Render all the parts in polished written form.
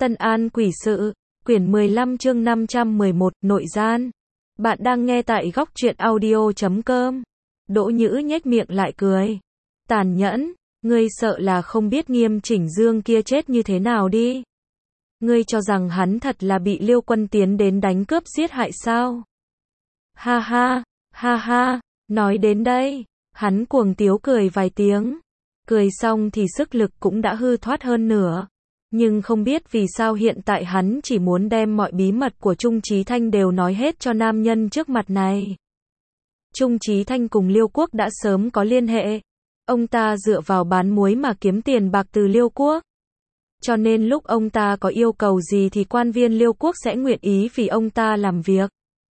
Tân An Quỷ Sự, quyển 15 chương 511, nội gian. Bạn đang nghe tại góc truyện audio.com. Đỗ Nhữ nhếch miệng lại cười. Tàn nhẫn, ngươi sợ là không biết Nghiêm Chỉnh Dương kia chết như thế nào đi. Ngươi cho rằng hắn thật là bị Liêu Quân tiến đến đánh cướp giết hại sao? Ha ha, nói đến đây, hắn cuồng tiếu cười vài tiếng. Cười xong thì sức lực cũng đã hư thoát hơn nửa. Nhưng không biết vì sao hiện tại hắn chỉ muốn đem mọi bí mật của Trung Chí Thanh đều nói hết cho nam nhân trước mặt này. Trung Chí Thanh cùng Liêu Quốc đã sớm có liên hệ. Ông ta dựa vào bán muối mà kiếm tiền bạc từ Liêu Quốc. Cho nên lúc ông ta có yêu cầu gì thì quan viên Liêu Quốc sẽ nguyện ý vì ông ta làm việc.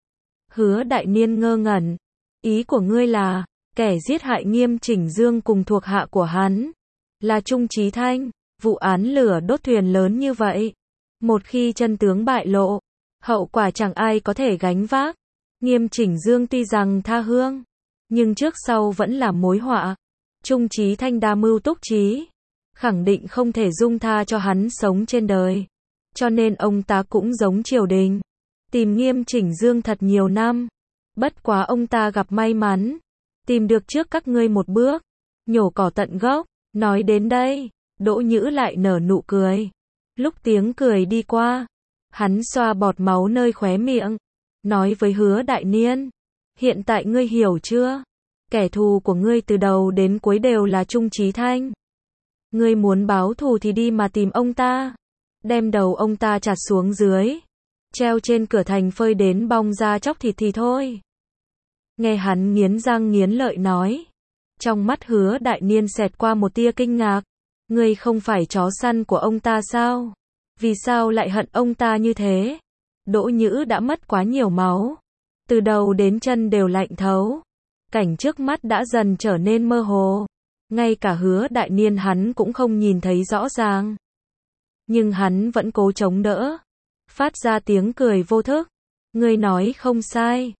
Hứa Đại Niên ngơ ngẩn. Ý của ngươi là, kẻ giết hại Nghiêm Chỉnh Dương cùng thuộc hạ của hắn là Trung Chí Thanh. Vụ án lửa đốt thuyền lớn như vậy, một khi chân tướng bại lộ, hậu quả chẳng ai có thể gánh vác. Nghiêm Chỉnh Dương tuy rằng tha hương, nhưng trước sau vẫn là mối họa. Trung Chí Thanh đa mưu túc trí, khẳng định không thể dung tha cho hắn sống trên đời. Cho nên ông ta cũng giống triều đình, tìm Nghiêm Chỉnh Dương thật nhiều năm. Bất quá ông ta gặp may mắn, tìm được trước các ngươi một bước, nhổ cỏ tận gốc. Nói đến đây, Đỗ Nhữ lại nở nụ cười. Lúc tiếng cười đi qua, hắn xoa bọt máu nơi khóe miệng, nói với Hứa Đại Niên, hiện tại ngươi hiểu chưa? Kẻ thù của ngươi từ đầu đến cuối đều là Trung Chí Thanh. Ngươi muốn báo thù thì đi mà tìm ông ta, đem đầu ông ta chặt xuống dưới, treo trên cửa thành phơi đến bong ra chóc thịt thì thôi. Nghe hắn nghiến răng nghiến lợi nói, trong mắt Hứa Đại Niên xẹt qua một tia kinh ngạc. Ngươi không phải chó săn của ông ta sao? Vì sao lại hận ông ta như thế? Đỗ Nhữ đã mất quá nhiều máu, từ đầu đến chân đều lạnh thấu. Cảnh trước mắt đã dần trở nên mơ hồ, ngay cả Hứa Đại Niên hắn cũng không nhìn thấy rõ ràng. Nhưng hắn vẫn cố chống đỡ, phát ra tiếng cười vô thức. Ngươi nói không sai,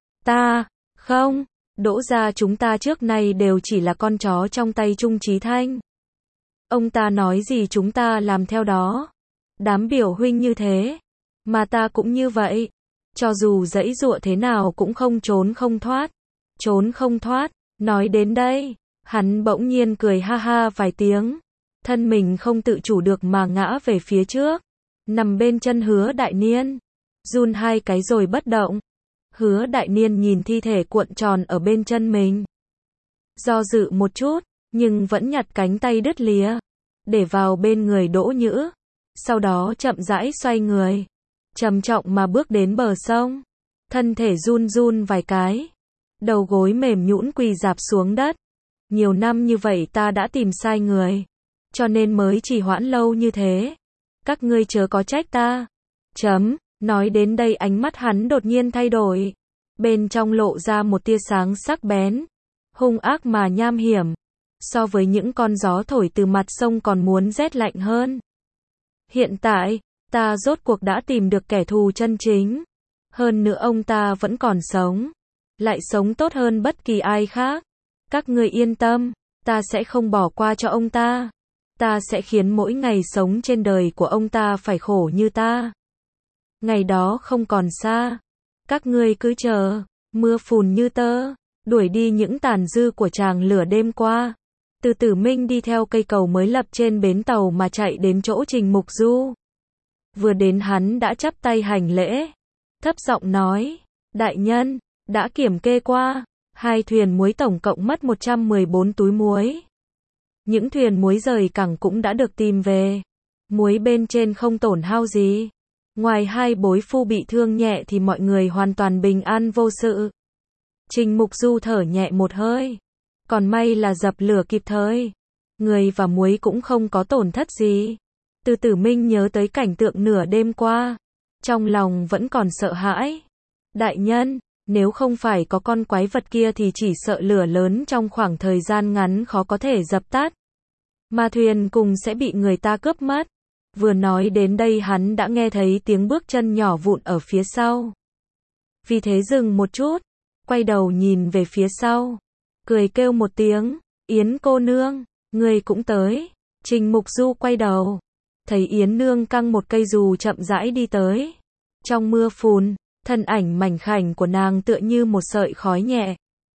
không, Đỗ gia chúng ta trước nay đều chỉ là con chó trong tay Trung Chí Thanh. Ông ta nói gì chúng ta làm theo đó. Đám biểu huynh như thế, mà ta cũng như vậy. Cho dù giãy giụa thế nào cũng không trốn không thoát. Nói đến đây, hắn bỗng nhiên cười ha ha vài tiếng. Thân mình không tự chủ được mà ngã về phía trước, nằm bên chân Hứa Đại Niên, run hai cái rồi bất động. Hứa Đại Niên nhìn thi thể cuộn tròn ở bên chân mình, do dự một chút, nhưng vẫn nhặt cánh tay đứt lìa, để vào bên người Đỗ Nhữ. Sau đó chậm rãi xoay người, trầm trọng mà bước đến bờ sông. Thân thể run run vài cái, đầu gối mềm nhũn quỳ rạp xuống đất. Nhiều năm như vậy ta đã tìm sai người, cho nên mới trì hoãn lâu như thế. Các ngươi chớ có trách ta. Nói đến đây ánh mắt hắn đột nhiên thay đổi. Bên trong lộ ra một tia sáng sắc bén, hung ác mà nham hiểm. So với những con gió thổi từ mặt sông còn muốn rét lạnh hơn. Hiện tại, ta rốt cuộc đã tìm được kẻ thù chân chính. Hơn nữa ông ta vẫn còn sống, lại sống tốt hơn bất kỳ ai khác. Các ngươi yên tâm, ta sẽ không bỏ qua cho ông ta. Ta sẽ khiến mỗi ngày sống trên đời của ông ta phải khổ như ta. Ngày đó không còn xa. Các ngươi cứ chờ, mưa phùn như tơ, đuổi đi những tàn dư của tràng lửa đêm qua. Từ Tử Minh đi theo cây cầu mới lập trên bến tàu mà chạy đến chỗ Trình Mục Du. Vừa đến hắn đã chắp tay hành lễ, thấp giọng nói, đại nhân, đã kiểm kê qua, 2 thuyền muối tổng cộng mất 114 túi muối. Những thuyền muối rời cảng cũng đã được tìm về, muối bên trên không tổn hao gì. Ngoài 2 bối phu bị thương nhẹ thì mọi người hoàn toàn bình an vô sự. Trình Mục Du thở nhẹ một hơi. Còn may là dập lửa kịp thời, người và muối cũng không có tổn thất gì. Từ Tử Minh nhớ tới cảnh tượng nửa đêm qua, trong lòng vẫn còn sợ hãi. Đại nhân, nếu không phải có con quái vật kia thì chỉ sợ lửa lớn trong khoảng thời gian ngắn khó có thể dập tắt, mà thuyền cùng sẽ bị người ta cướp mất. Vừa nói đến đây hắn đã nghe thấy tiếng bước chân nhỏ vụn ở phía sau. Vì thế dừng một chút, quay đầu nhìn về phía sau, cười kêu một tiếng, Yến cô nương, người cũng tới. Trình Mục Du quay đầu, thấy Yến Nương căng một cây dù chậm rãi đi tới. Trong mưa phùn, thân ảnh mảnh khảnh của nàng tựa như một sợi khói nhẹ,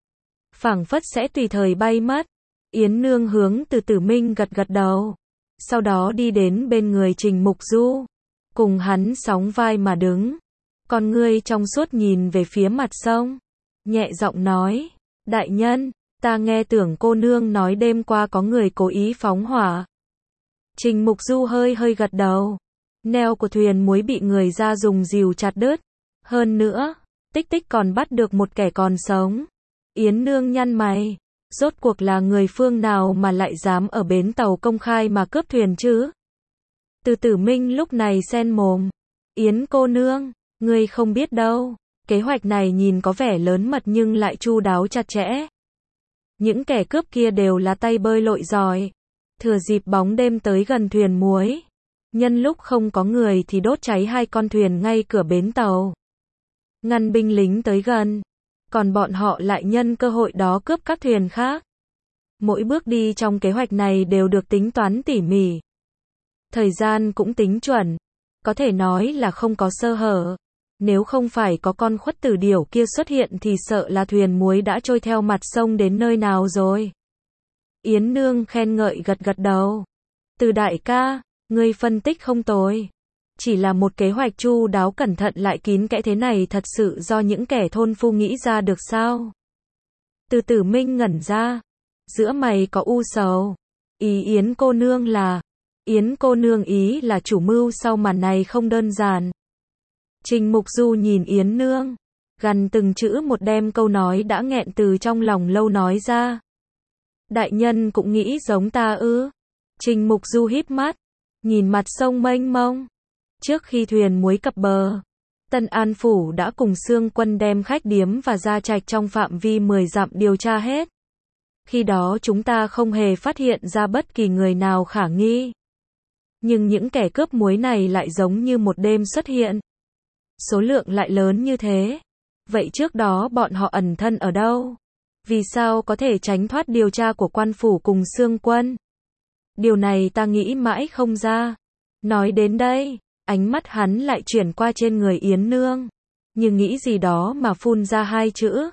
phảng phất sẽ tùy thời bay mất. Yến Nương hướng Từ Tử Minh gật gật đầu, sau đó đi đến bên người Trình Mục Du, cùng hắn sóng vai mà đứng, con ngươi trong suốt nhìn về phía mặt sông, nhẹ giọng nói, đại nhân, ta nghe tưởng cô nương nói đêm qua có người cố ý phóng hỏa. Trình Mục Du hơi hơi gật đầu, neo của thuyền muối bị người ra dùng rìu chặt đứt, hơn nữa, Tích Tích còn bắt được một kẻ còn sống. Yến Nương nhăn mày, rốt cuộc là người phương nào mà lại dám ở bến tàu công khai mà cướp thuyền chứ? Từ Tử Minh lúc này xen mồm, Yến cô nương, ngươi không biết đâu, kế hoạch này nhìn có vẻ lớn mật nhưng lại chu đáo chặt chẽ. Những kẻ cướp kia đều là tay bơi lội giỏi, thừa dịp bóng đêm tới gần thuyền muối, nhân lúc không có người thì đốt cháy 2 con thuyền ngay cửa bến tàu, ngăn binh lính tới gần, còn bọn họ lại nhân cơ hội đó cướp các thuyền khác. Mỗi bước đi trong kế hoạch này đều được tính toán tỉ mỉ, thời gian cũng tính chuẩn, có thể nói là không có sơ hở. Nếu không phải có con khuất tử điểu kia xuất hiện thì sợ là thuyền muối đã trôi theo mặt sông đến nơi nào rồi. Yến Nương khen ngợi gật gật đầu. Từ đại ca, ngươi phân tích không tồi. Chỉ là một kế hoạch chu đáo cẩn thận lại kín kẽ thế này thật sự do những kẻ thôn phu nghĩ ra được sao? Từ Tử Minh ngẩn ra, giữa mày có u sầu. Ý Yến cô nương là, Yến cô nương ý là chủ mưu sau màn này không đơn giản. Trình Mục Du nhìn Yến Nương, gần từng chữ một đem câu nói đã nghẹn từ trong lòng lâu nói ra. Đại nhân cũng nghĩ giống ta ư? Trình Mục Du híp mắt, nhìn mặt sông mênh mông. Trước khi thuyền muối cập bờ, Tân An Phủ đã cùng Xương Quân đem khách điếm và gia trạch trong phạm vi 10 dặm điều tra hết. Khi đó chúng ta không hề phát hiện ra bất kỳ người nào khả nghi. Nhưng những kẻ cướp muối này lại giống như một đêm xuất hiện. Số lượng lại lớn như thế. Vậy trước đó bọn họ ẩn thân ở đâu? Vì sao có thể tránh thoát điều tra của quan phủ cùng Xương Quân? Điều này ta nghĩ mãi không ra. Nói đến đây, ánh mắt hắn lại chuyển qua trên người Yến Nương, như nghĩ gì đó mà phun ra 2 chữ.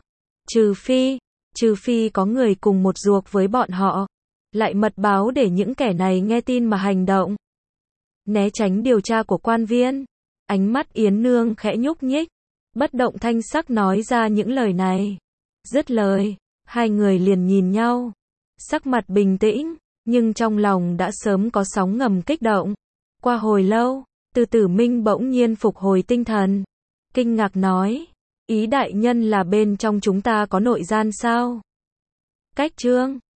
Trừ phi có người cùng một ruột với bọn họ, lại mật báo để những kẻ này nghe tin mà hành động. Né tránh điều tra của quan viên. Ánh mắt Yến Nương khẽ nhúc nhích, bất động thanh sắc nói ra những lời này. Dứt lời, 2 người liền nhìn nhau, sắc mặt bình tĩnh, nhưng trong lòng đã sớm có sóng ngầm kích động. Qua hồi lâu, Từ Tử Minh bỗng nhiên phục hồi tinh thần, kinh ngạc nói, ý đại nhân là bên trong chúng ta có nội gian sao? Cách chương